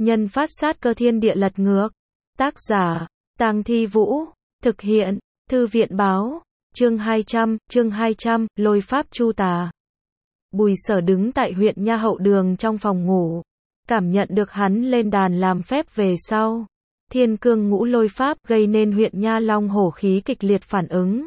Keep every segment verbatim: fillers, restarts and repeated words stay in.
Nhân phát sát cơ thiên địa lật ngược. Tác giả, Tang Thi Vũ. Thực hiện, Thư viện báo. Chương hai trăm, chương hai trăm, lôi pháp chu tà. Bùi Sở đứng tại huyện Nha hậu đường trong phòng ngủ. Cảm nhận được hắn lên đàn làm phép về sau. Thiên cương ngũ lôi pháp gây nên huyện Nha long hổ khí kịch liệt phản ứng.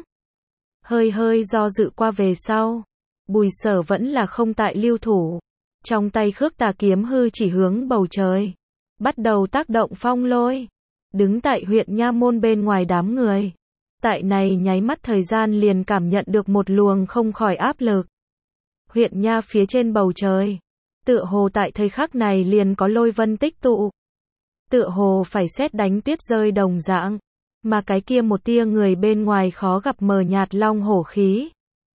Hơi hơi do dự qua về sau. Bùi Sở vẫn là không tại lưu thủ. Trong tay khước tà kiếm hư chỉ hướng bầu trời. Bắt đầu tác động phong lôi. Đứng tại huyện Nha môn bên ngoài đám người. Tại này nháy mắt thời gian liền cảm nhận được một luồng không khỏi áp lực. Huyện Nha phía trên bầu trời. Tựa hồ tại thời khắc này liền có lôi vân tích tụ. Tựa hồ phải sét đánh tuyết rơi đồng dạng. Mà cái kia một tia người bên ngoài khó gặp mờ nhạt long hổ khí.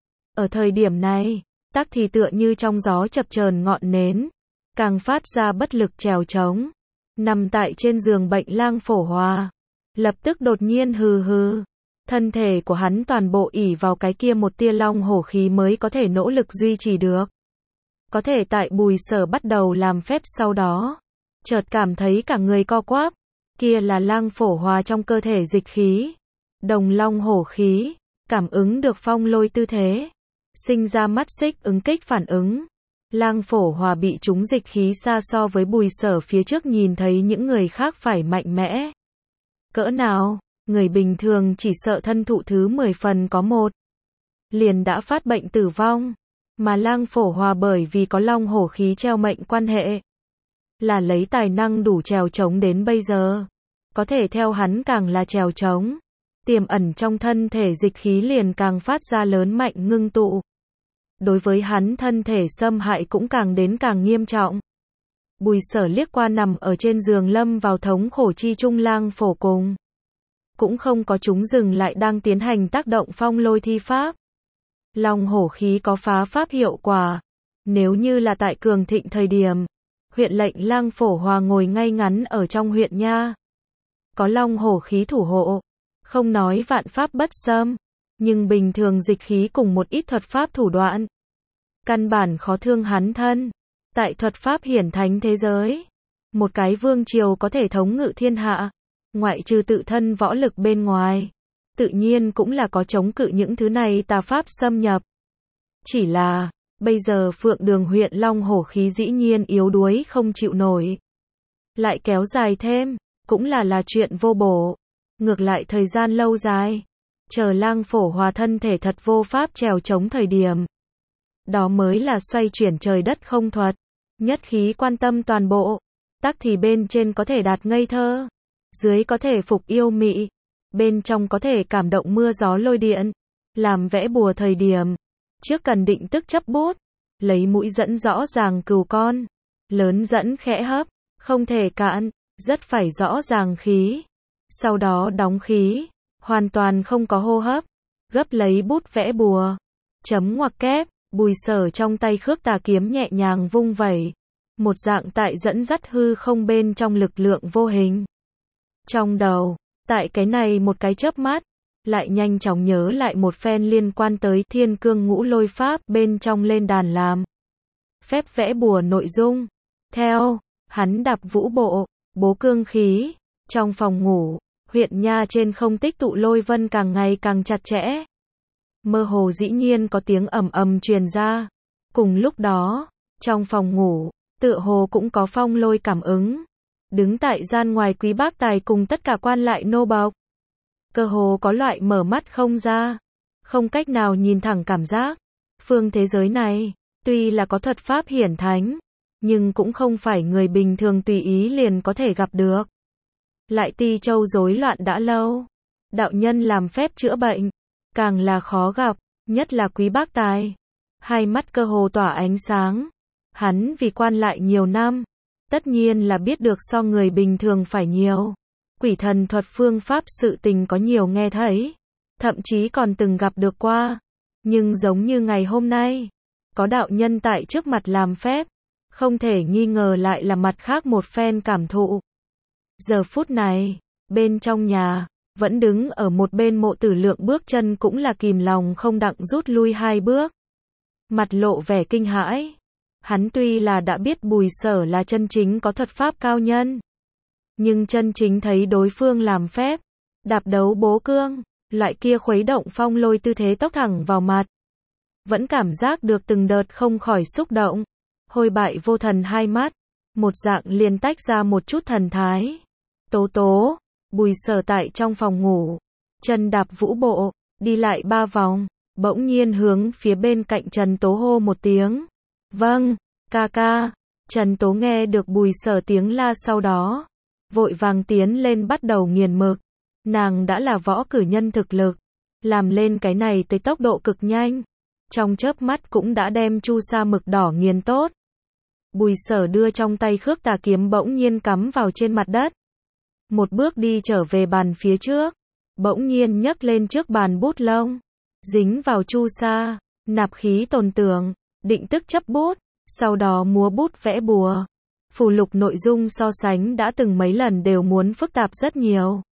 Ở thời điểm này, tắc thì tựa như trong gió chập chờn ngọn nến. Càng phát ra bất lực trèo trống. Nằm tại trên giường bệnh Lang Phổ Hòa. Lập tức đột nhiên hừ hừ. Thân thể của hắn toàn bộ ỷ vào cái kia một tia long hổ khí mới có thể nỗ lực duy trì được. Có thể tại Bùi Sở bắt đầu làm phép sau đó. Chợt cảm thấy cả người co quắp. Kia là Lang Phổ Hòa trong cơ thể dịch khí. Đồng long hổ khí. Cảm ứng được phong lôi tư thế. Sinh ra mắt xích ứng kích phản ứng. Lang Phổ Hòa bị trúng dịch khí xa so với Bùi Sở phía trước nhìn thấy những người khác phải mạnh mẽ. Cỡ nào, người bình thường chỉ sợ thân thụ thứ mười phần có một. Liền đã phát bệnh tử vong. Mà Lang Phổ Hòa bởi vì có long hổ khí treo mệnh quan hệ. Là lấy tài năng đủ trèo trống đến bây giờ. Có thể theo hắn càng là trèo trống. Tiềm ẩn trong thân thể dịch khí liền càng phát ra lớn mạnh ngưng tụ. Đối với hắn thân thể xâm hại cũng càng đến càng nghiêm trọng. Bùi Sở liếc qua nằm ở trên giường lâm vào thống khổ chi trung Lang Phổ cùng. Cũng không có chúng dừng lại đang tiến hành tác động phong lôi thi pháp. Long hổ khí có phá pháp hiệu quả. Nếu như là tại cường thịnh thời điểm, huyện lệnh Lang Phổ Hòa ngồi ngay ngắn ở trong huyện Nha. Có long hổ khí thủ hộ. Không nói vạn pháp bất xâm. Nhưng bình thường dịch khí cùng một ít thuật pháp thủ đoạn. Căn bản khó thương hắn thân. Tại thuật pháp hiển thánh thế giới. Một cái vương triều có thể thống ngự thiên hạ. Ngoại trừ tự thân võ lực bên ngoài. Tự nhiên cũng là có chống cự những thứ này tà pháp xâm nhập. Chỉ là, bây giờ Phượng Đường huyện long hổ khí dĩ nhiên yếu đuối không chịu nổi. Lại kéo dài thêm, cũng là là chuyện vô bổ. Ngược lại thời gian lâu dài. Chờ Lang Phổ Hòa thân thể thật vô pháp trèo chống thời điểm. Đó mới là xoay chuyển trời đất không thuật. Nhất khí quan tâm toàn bộ. Tắc thì bên trên có thể đạt ngây thơ. Dưới có thể phục yêu mị. Bên trong có thể cảm động mưa gió lôi điện. Làm vẽ bùa thời điểm. Trước cần định tức chấp bút. Lấy mũi dẫn rõ ràng cừu con. Lớn dẫn khẽ hấp. Không thể cạn. Rất phải rõ ràng khí. Sau đó đóng khí. Hoàn toàn không có hô hấp. Gấp lấy bút vẽ bùa. Chấm ngoặc kép. Bùi Sở trong tay khước tà kiếm nhẹ nhàng vung vẩy. Một dạng tại dẫn dắt hư không bên trong lực lượng vô hình. Trong đầu, tại cái này một cái chớp mắt, lại nhanh chóng nhớ lại một phen liên quan tới thiên cương ngũ lôi pháp bên trong lên đàn làm. Phép vẽ bùa nội dung. Theo, hắn đạp vũ bộ, bố cương khí, trong phòng ngủ, huyện Nha trên không tích tụ lôi vân càng ngày càng chặt chẽ. Mơ hồ dĩ nhiên có tiếng ầm ầm truyền ra. Cùng lúc đó, trong phòng ngủ, tựa hồ cũng có phong lôi cảm ứng. Đứng tại gian ngoài Quý Bác Tài cùng tất cả quan lại nô bộc. Cơ hồ có loại mở mắt không ra. Không cách nào nhìn thẳng cảm giác. Phương thế giới này, tuy là có thuật pháp hiển thánh, nhưng cũng không phải người bình thường tùy ý liền có thể gặp được. Lại Ti Châu rối loạn đã lâu. Đạo nhân làm phép chữa bệnh. Càng là khó gặp, nhất là Quý Bác Tài. Hai mắt cơ hồ tỏa ánh sáng. Hắn vì quan lại nhiều năm. Tất nhiên là biết được so người bình thường phải nhiều. Quỷ thần thuật phương pháp sự tình có nhiều nghe thấy. Thậm chí còn từng gặp được qua. Nhưng giống như ngày hôm nay. Có đạo nhân tại trước mặt làm phép. Không thể nghi ngờ lại là mặt khác một phen cảm thụ. Giờ phút này, bên trong nhà. Vẫn đứng ở một bên Mộ Tử Lượng bước chân cũng là kìm lòng không đặng rút lui hai bước. Mặt lộ vẻ kinh hãi. Hắn tuy là đã biết Bùi Sở là chân chính có thuật pháp cao nhân, nhưng chân chính thấy đối phương làm phép, đạp đấu bố cương, loại kia khuấy động phong lôi tư thế tốc thẳng vào mặt. Vẫn cảm giác được từng đợt không khỏi xúc động. Hôi bại vô thần hai mắt, một dạng liền tách ra một chút thần thái. Tố tố, Bùi Sở tại trong phòng ngủ, chân đạp vũ bộ, đi lại ba vòng, bỗng nhiên hướng phía bên cạnh Trần Tố hô một tiếng. Vâng, ca ca. Trần Tố nghe được Bùi Sở tiếng la sau đó, vội vàng tiến lên bắt đầu nghiền mực. Nàng đã là võ cử nhân thực lực, làm lên cái này tới tốc độ cực nhanh. Trong chớp mắt cũng đã đem chu sa mực đỏ nghiền tốt. Bùi Sở đưa trong tay khước tà kiếm bỗng nhiên cắm vào trên mặt đất. Một bước đi trở về bàn phía trước, bỗng nhiên nhấc lên trước bàn bút lông, dính vào chu sa, nạp khí tồn tưởng, định tức chấp bút, sau đó múa bút vẽ bùa. Phù lục nội dung so sánh đã từng mấy lần đều muốn phức tạp rất nhiều.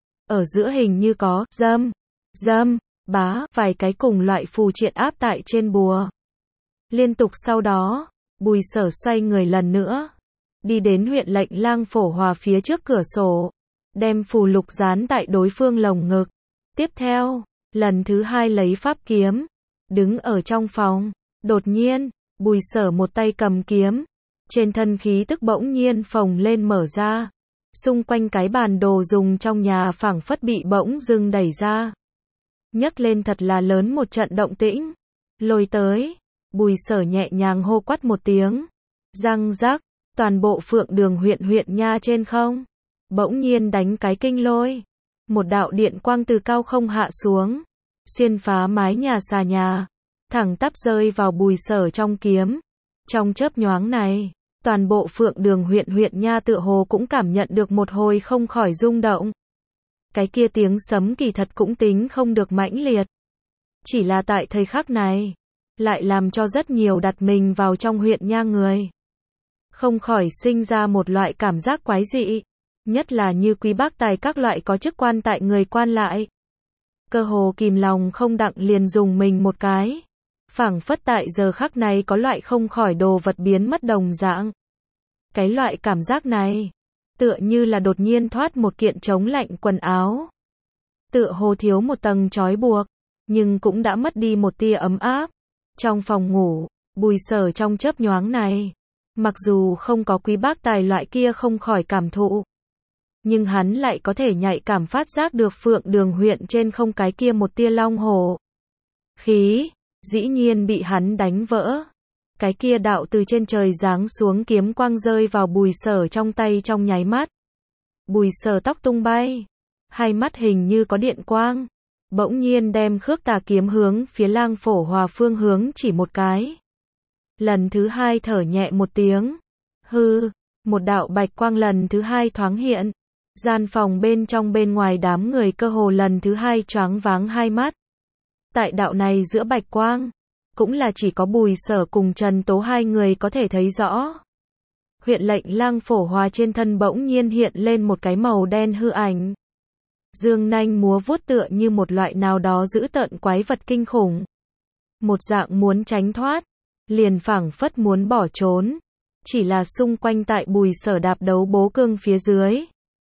Ở giữa hình như có dâm, dâm, bá, vài cái cùng loại phù triện áp tại trên bùa. Liên tục sau đó, Bùi Sở xoay người lần nữa, đi đến huyện lệnh lang phổ hòa phía trước cửa sổ, đem phù lục dán tại đối phương lồng ngực. Tiếp theo, lần thứ hai lấy pháp kiếm, đứng ở trong phòng. Đột nhiên, Bùi Sở một tay cầm kiếm, trên thân khí tức bỗng nhiên phồng lên mở ra. Xung quanh cái bàn đồ dùng trong nhà phảng phất bị bỗng dưng đẩy ra. Nhấc lên thật là lớn một trận động tĩnh. Lôi tới, Bùi Sở nhẹ nhàng hô quát một tiếng. Răng rắc, toàn bộ Phượng Đường huyện huyện nha trên không, bỗng nhiên đánh cái kinh lôi. Một đạo điện quang từ cao không hạ xuống, xuyên phá mái nhà xà nhà, thẳng tắp rơi vào Bùi Sở trong kiếm. Trong chớp nhoáng này, toàn bộ Phượng Đường huyện huyện nha tựa hồ cũng cảm nhận được một hồi không khỏi rung động. Cái kia tiếng sấm kỳ thật cũng tính không được mãnh liệt. Chỉ là tại thời khắc này, lại làm cho rất nhiều đặt mình vào trong huyện nha người không khỏi sinh ra một loại cảm giác quái dị. Nhất là như quý bác tài các loại có chức quan tại người quan lại. Cơ hồ kìm lòng không đặng liền dùng mình một cái. Phảng phất tại giờ khắc này có loại không khỏi đồ vật biến mất đồng dạng. Cái loại cảm giác này, tựa như là đột nhiên thoát một kiện chống lạnh quần áo. Tựa hồ thiếu một tầng trói buộc, nhưng cũng đã mất đi một tia ấm áp. Trong phòng ngủ, Bùi Sở trong chớp nhoáng này, mặc dù không có quý bác tài loại kia không khỏi cảm thụ, nhưng hắn lại có thể nhạy cảm phát giác được Phượng Đường huyện trên không cái kia một tia long hổ khí, dĩ nhiên bị hắn đánh vỡ. Cái kia đạo từ trên trời giáng xuống kiếm quang rơi vào Bùi Sở trong tay trong nháy mắt. Bùi Sở tóc tung bay, hai mắt hình như có điện quang, bỗng nhiên đem khước tà kiếm hướng phía lang phổ hòa phương hướng chỉ một cái. Lần thứ hai thở nhẹ một tiếng, hư, một đạo bạch quang lần thứ hai thoáng hiện. Gian phòng bên trong bên ngoài đám người cơ hồ lần thứ hai choáng váng hai mắt. Tại đạo này giữa bạch quang, cũng là chỉ có Bùi Sở cùng Trần Tố hai người có thể thấy rõ. Huyện lệnh lang phổ hòa trên thân bỗng nhiên hiện lên một cái màu đen hư ảnh. Dương nanh múa vuốt tựa như một loại nào đó dữ tợn quái vật kinh khủng. Một dạng muốn tránh thoát, liền phảng phất muốn bỏ trốn. Chỉ là xung quanh tại Bùi Sở đạp đấu bố cương phía dưới,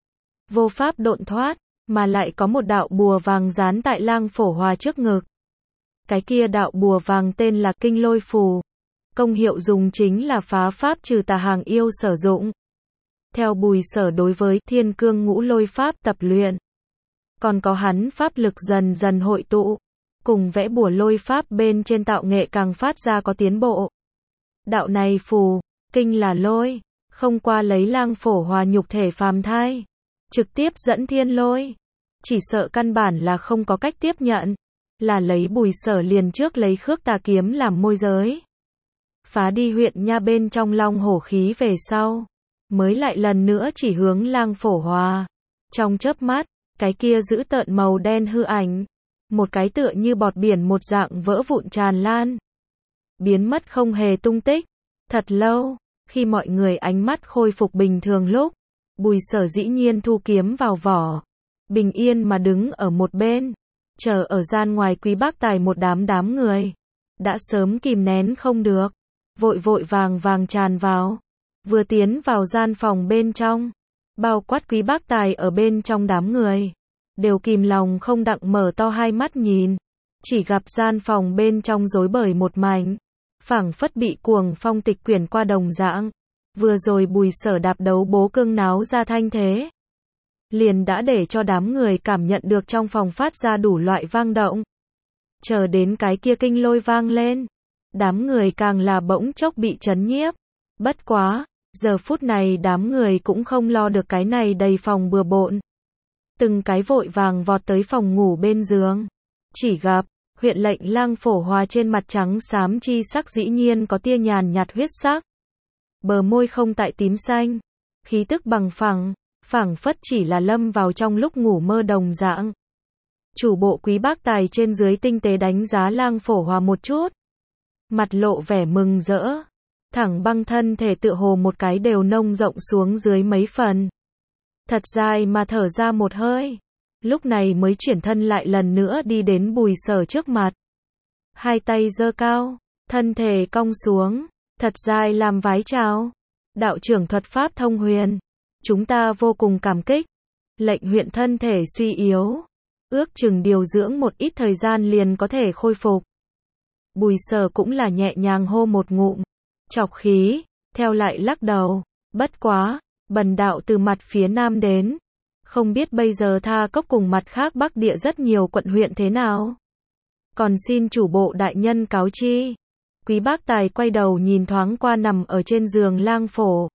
vô pháp độn thoát, mà lại có một đạo bùa vàng dán tại lang phổ hòa trước ngực. Cái kia đạo bùa vàng tên là Kinh Lôi Phù. Công hiệu dùng chính là phá pháp trừ tà hàng yêu sử dụng. Theo Bùi Sở đối với Thiên Cương Ngũ Lôi Pháp tập luyện, còn có hắn pháp lực dần dần hội tụ, cùng vẽ bùa lôi pháp bên trên tạo nghệ càng phát ra có tiến bộ. Đạo này phù, kinh là lôi, không qua lấy lang phổ hòa nhục thể phàm thai, trực tiếp dẫn thiên lôi. Chỉ sợ căn bản là không có cách tiếp nhận, là lấy Bùi Sở liền trước lấy khước tà kiếm làm môi giới. Phá đi huyện nha bên trong long hổ khí về sau, mới lại lần nữa chỉ hướng lang phổ hòa. Trong chớp mắt, cái kia giữ tợn màu đen hư ảnh, một cái tựa như bọt biển một dạng vỡ vụn tràn lan, biến mất không hề tung tích. Thật lâu, khi mọi người ánh mắt khôi phục bình thường lúc, Bùi Sở dĩ nhiên thu kiếm vào vỏ, bình yên mà đứng ở một bên, chờ ở gian ngoài quý bác tài một đám đám người, đã sớm kìm nén không được, vội vội vàng vàng tràn vào. Vừa tiến vào gian phòng bên trong, bao quát Quý Bác Tài ở bên trong đám người, đều kìm lòng không đặng mở to hai mắt nhìn, chỉ gặp gian phòng bên trong rối bời một mảnh, phảng phất bị cuồng phong tịch quyển qua đồng dạng. Vừa rồi Bùi Sở đạp đấu bố cương náo ra thanh thế, liền đã để cho đám người cảm nhận được trong phòng phát ra đủ loại vang động. Chờ đến cái kia kinh lôi vang lên, đám người càng là bỗng chốc bị chấn nhiếp. Bất quá, giờ phút này đám người cũng không lo được cái này đầy phòng bừa bộn. Từng cái vội vàng vọt tới phòng ngủ bên giường. Chỉ gặp, huyện lệnh Lang Phổ Hòa trên mặt trắng xám chi sắc dĩ nhiên có tia nhàn nhạt huyết sắc. Bờ môi không tại tím xanh, khí tức bằng phẳng, phảng phất chỉ là lâm vào trong lúc ngủ mơ đồng dạng. Chủ bộ Quý Bác Tài trên dưới tinh tế đánh giá Lang Phổ Hòa một chút, mặt lộ vẻ mừng rỡ, thẳng băng thân thể tựa hồ một cái đều nông rộng xuống dưới mấy phần. Thật dài mà thở ra một hơi, lúc này mới chuyển thân lại lần nữa đi đến Bùi Sở trước mặt. Hai tay giơ cao, thân thể cong xuống, thật dài làm vái chào. Đạo trưởng thuật pháp thông huyền, chúng ta vô cùng cảm kích. Lệnh huyện thân thể suy yếu, ước chừng điều dưỡng một ít thời gian liền có thể khôi phục. Bùi Sở cũng là nhẹ nhàng hô một ngụm chọc khí, theo lại lắc đầu. Bất quá, bần đạo từ mặt phía nam đến, không biết bây giờ Tha Cốc cùng mặt khác bắc địa rất nhiều quận huyện thế nào. Còn xin chủ bộ đại nhân cáo chi. Quý Bác Tài quay đầu nhìn thoáng qua nằm ở trên giường Lang Phổ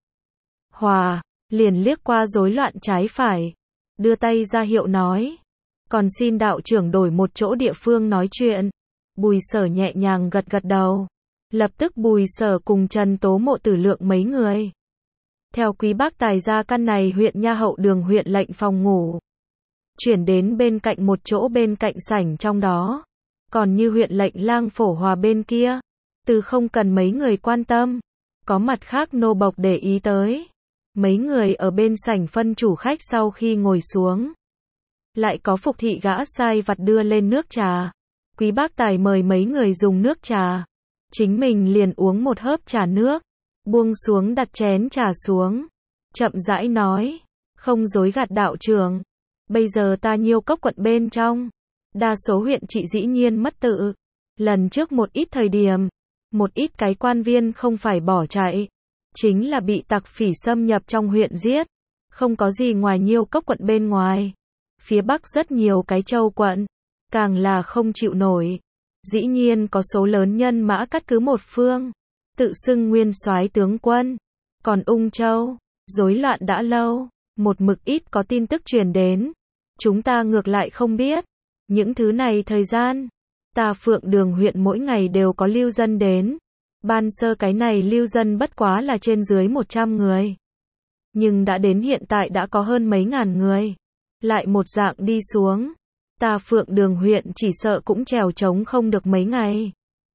Hòa, liền liếc qua rối loạn trái phải, đưa tay ra hiệu nói, còn xin đạo trưởng đổi một chỗ địa phương nói chuyện. Bùi Sở nhẹ nhàng gật gật đầu. Lập tức Bùi Sở cùng Trần Tố Mộ Tử Lượng mấy người theo Quý Bác Tài ra căn này huyện nha hậu đường huyện lệnh phòng ngủ, chuyển đến bên cạnh một chỗ bên cạnh sảnh trong đó. Còn như huyện lệnh Lang Phổ Hòa bên kia, từ không cần mấy người quan tâm, có mặt khác nô bộc để ý tới. Mấy người ở bên sảnh phân chủ khách sau khi ngồi xuống, lại có phục thị gã sai vặt đưa lên nước trà. Quý Bác Tài mời mấy người dùng nước trà, chính mình liền uống một hớp trà nước, buông xuống đặt chén trà xuống, chậm rãi nói, không dối gạt đạo trưởng, bây giờ ta Nhiêu Cốc quận bên trong, đa số huyện trị dĩ nhiên mất tự. Lần trước một ít thời điểm, một ít cái quan viên không phải bỏ chạy, chính là bị tặc phỉ xâm nhập trong huyện giết, không có gì ngoài Nhiêu Cốc quận bên ngoài. Phía Bắc rất nhiều cái châu quận, càng là không chịu nổi. Dĩ nhiên có số lớn nhân mã cắt cứ một phương, tự xưng nguyên soái tướng quân. Còn Ung Châu, rối loạn đã lâu, một mực ít có tin tức truyền đến. Chúng ta ngược lại không biết. Những thứ này thời gian, ta Phượng Đường huyện mỗi ngày đều có lưu dân đến. Ban sơ cái này lưu dân bất quá là trên dưới một trăm người. Nhưng đã đến hiện tại đã có hơn mấy ngàn người. Lại một dạng đi xuống, ta Phượng Đường huyện chỉ sợ cũng trèo trống không được mấy ngày.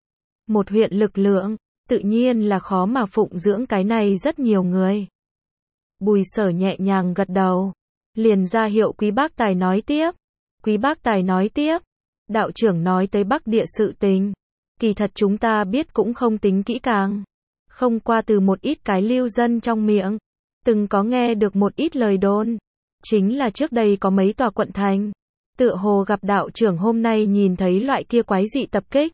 Một huyện lực lượng, tự nhiên là khó mà phụng dưỡng cái này rất nhiều người. Bùi Sở nhẹ nhàng gật đầu, liền ra hiệu Quý Bác Tài nói tiếp. Quý Bác Tài nói tiếp, đạo trưởng nói tới Bắc địa sự tình, kỳ thật chúng ta biết cũng không tính kỹ càng. Không qua từ một ít cái lưu dân trong miệng, từng có nghe được một ít lời đồn. Chính là trước đây có mấy tòa quận thành, tựa hồ gặp đạo trưởng hôm nay nhìn thấy loại kia quái dị tập kích.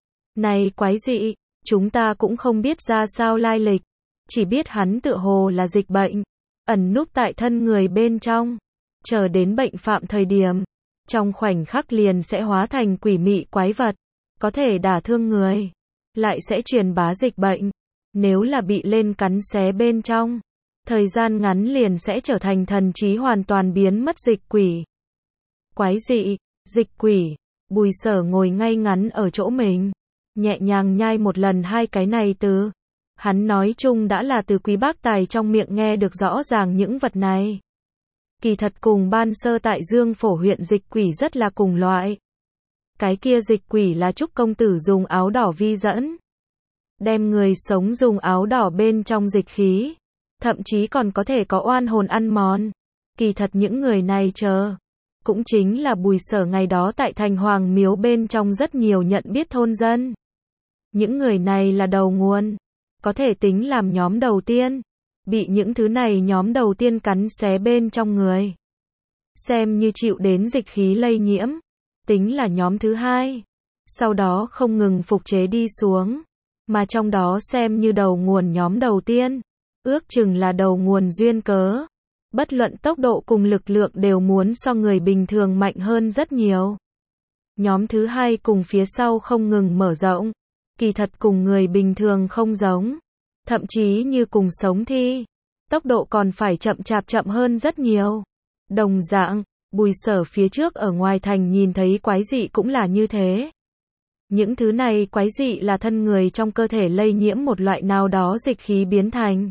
Này quái dị, chúng ta cũng không biết ra sao lai lịch, chỉ biết hắn tựa hồ là dịch bệnh, ẩn núp tại thân người bên trong, chờ đến bệnh phạm thời điểm, trong khoảnh khắc liền sẽ hóa thành quỷ mị quái vật, có thể đả thương người, lại sẽ truyền bá dịch bệnh. Nếu là bị lên cắn xé bên trong, thời gian ngắn liền sẽ trở thành thần trí hoàn toàn biến mất dịch quỷ. Quái dị, dịch quỷ. Bùi Sở ngồi ngay ngắn ở chỗ mình, nhẹ nhàng nhai một lần hai cái này từ. Hắn nói chung đã là từ Quý Bác Tài trong miệng nghe được rõ ràng những vật này. Kỳ thật cùng ban sơ tại Dương Phổ huyện dịch quỷ rất là cùng loại. Cái kia dịch quỷ là Trúc công tử dùng áo đỏ vi dẫn, đem người sống dùng áo đỏ bên trong dịch khí, thậm chí còn có thể có oan hồn ăn mòn. Kỳ thật những người này chờ, cũng chính là Bùi Sở ngày đó tại thành Hoàng Miếu bên trong rất nhiều nhận biết thôn dân. Những người này là đầu nguồn, có thể tính làm nhóm đầu tiên. Bị những thứ này nhóm đầu tiên cắn xé bên trong người. Xem như chịu đến dịch khí lây nhiễm. Tính là nhóm thứ hai. Sau đó không ngừng phục chế đi xuống. Mà trong đó xem như đầu nguồn nhóm đầu tiên. Ước chừng là đầu nguồn duyên cớ. Bất luận tốc độ cùng lực lượng đều muốn so người bình thường mạnh hơn rất nhiều. Nhóm thứ hai cùng phía sau không ngừng mở rộng. Kỳ thật cùng người bình thường không giống. Thậm chí như cùng sống thi. Tốc độ còn phải chậm chạp chậm hơn rất nhiều. Đồng dạng, Bùi Sở phía trước ở ngoài thành nhìn thấy quái dị cũng là như thế. Những thứ này quái dị là thân người trong cơ thể lây nhiễm một loại nào đó dịch khí biến thành.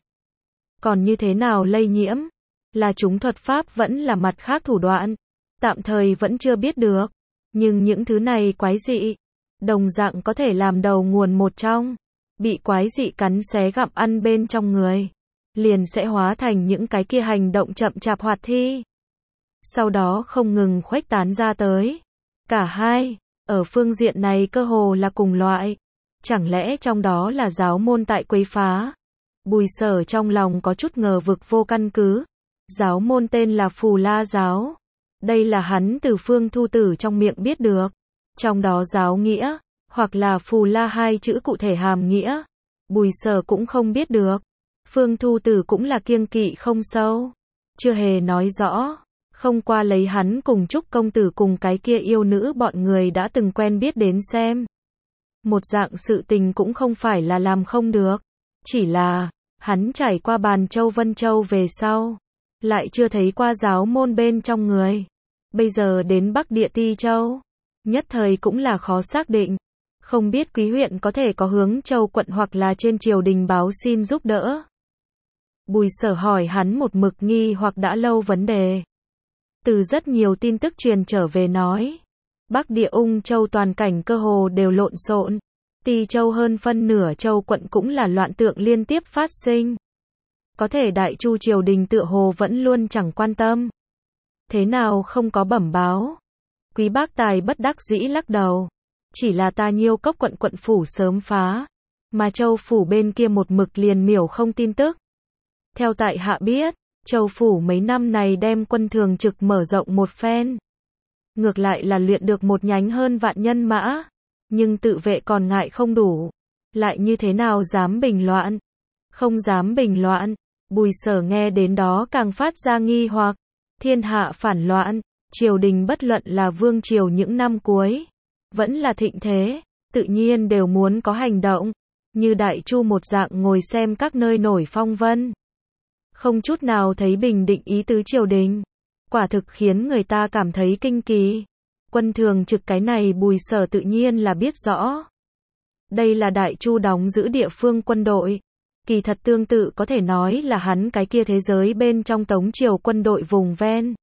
Còn như thế nào lây nhiễm? Là chúng thuật pháp vẫn là mặt khác thủ đoạn. Tạm thời vẫn chưa biết được. Nhưng những thứ này quái dị, đồng dạng có thể làm đầu nguồn một trong. Bị quái dị cắn xé gặm ăn bên trong người. Liền sẽ hóa thành những cái kia hành động chậm chạp hoạt thi. Sau đó không ngừng khuếch tán ra tới. Cả hai, ở phương diện này cơ hồ là cùng loại. Chẳng lẽ trong đó là giáo môn tại quấy phá? Bùi Sở trong lòng có chút ngờ vực vô căn cứ. Giáo môn tên là Phù La Giáo. Đây là hắn từ Phương Thu Tử trong miệng biết được. Trong đó giáo nghĩa, hoặc là Phù La hai chữ cụ thể hàm nghĩa. Bùi Sở cũng không biết được. Phương Thu Tử cũng là kiêng kỵ không sâu. Chưa hề nói rõ. Không qua lấy hắn cùng Trúc công tử cùng cái kia yêu nữ bọn người đã từng quen biết đến xem. Một dạng sự tình cũng không phải là làm không được. Chỉ là, hắn trải qua Bàn Châu Vân Châu về sau. Lại chưa thấy qua giáo môn bên trong người. Bây giờ đến Bắc Địa Ti Châu. Nhất thời cũng là khó xác định. Không biết quý huyện có thể có hướng Châu quận hoặc là trên triều đình báo xin giúp đỡ. Bùi Sở hỏi hắn một mực nghi hoặc đã lâu vấn đề. Từ rất nhiều tin tức truyền trở về nói. Bắc Địa Ung Châu toàn cảnh cơ hồ đều lộn xộn. Ti Châu hơn phân nửa Châu quận cũng là loạn tượng liên tiếp phát sinh. Có thể Đại Chu triều đình tựa hồ vẫn luôn chẳng quan tâm. Thế nào không có bẩm báo? Quý Bác Tài bất đắc dĩ lắc đầu. Chỉ là ta Nhiêu Cốc quận quận phủ sớm phá. Mà Châu phủ bên kia một mực liền miểu không tin tức. Theo tại hạ biết, Châu phủ mấy năm này đem quân thường trực mở rộng một phen. Ngược lại là luyện được một nhánh hơn vạn nhân mã. Nhưng tự vệ còn ngại không đủ. Lại như thế nào dám bình loạn? Không dám bình loạn. Bùi Sở nghe đến đó càng phát ra nghi hoặc. Thiên hạ phản loạn. Triều đình bất luận là vương triều những năm cuối. Vẫn là thịnh thế. Tự nhiên đều muốn có hành động. Như Đại Chu một dạng ngồi xem các nơi nổi phong vân. Không chút nào thấy bình định ý tứ triều đình. Quả thực khiến người ta cảm thấy kinh kỳ. Quân thường trực cái này Bùi Sở tự nhiên là biết rõ. Đây là Đại Chu đóng giữ địa phương quân đội. Kỳ thật tương tự có thể nói là hắn cái kia thế giới bên trong Tống triều quân đội vùng ven.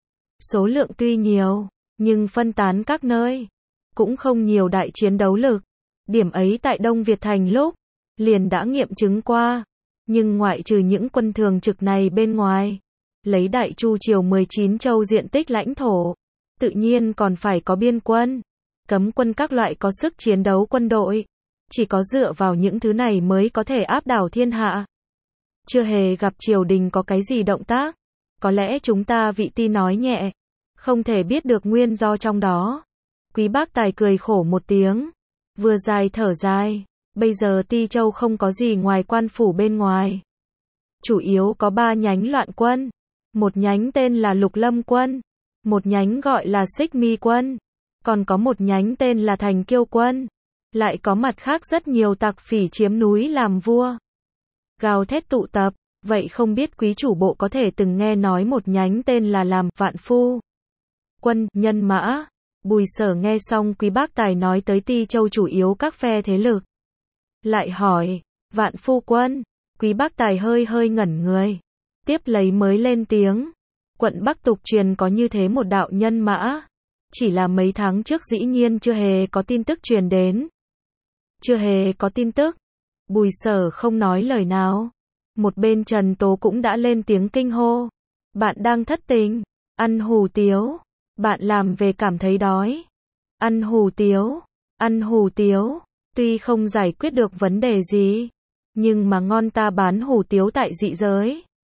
Số lượng tuy nhiều, nhưng phân tán các nơi. Cũng không nhiều đại chiến đấu lực. Điểm ấy tại Đông Việt Thành lúc, liền đã nghiệm chứng qua. Nhưng ngoại trừ những quân thường trực này bên ngoài, lấy Đại Chu triều mười chín châu diện tích lãnh thổ, tự nhiên còn phải có biên quân, cấm quân các loại có sức chiến đấu quân đội. Chỉ có dựa vào những thứ này mới có thể áp đảo thiên hạ. Chưa hề gặp triều đình có cái gì động tác. Có lẽ chúng ta vị ti nói nhẹ, không thể biết được nguyên do trong đó. Quý Bác Tài cười khổ một tiếng, vừa dài thở dài. Bây giờ Ti Châu không có gì ngoài quan phủ bên ngoài. Chủ yếu có ba nhánh loạn quân. Một nhánh tên là Lục Lâm quân. Một nhánh gọi là Xích Mi quân. Còn có một nhánh tên là Thành Kiêu quân. Lại có mặt khác rất nhiều tặc phỉ chiếm núi làm vua. Gào thét tụ tập. Vậy không biết quý chủ bộ có thể từng nghe nói một nhánh tên là làm Vạn Phu quân, nhân mã. Bùi Sở nghe xong Quý Bác Tài nói tới Ti Châu chủ yếu các phe thế lực. Lại hỏi, Vạn Phu quân. Quý Bác Tài hơi hơi ngẩn người. Tiếp lấy mới lên tiếng. Quận Bắc tục truyền có như thế một đạo nhân mã. Chỉ là mấy tháng trước dĩ nhiên chưa hề có tin tức truyền đến. Chưa hề có tin tức. Bùi Sở không nói lời nào. Một bên Trần Tố cũng đã lên tiếng kinh hô. Bạn đang thất tình. Ăn hủ tiếu. Bạn làm về cảm thấy đói. Ăn hủ tiếu. Ăn hủ tiếu. Tuy không giải quyết được vấn đề gì. Nhưng mà ngon ta bán hủ tiếu tại dị giới.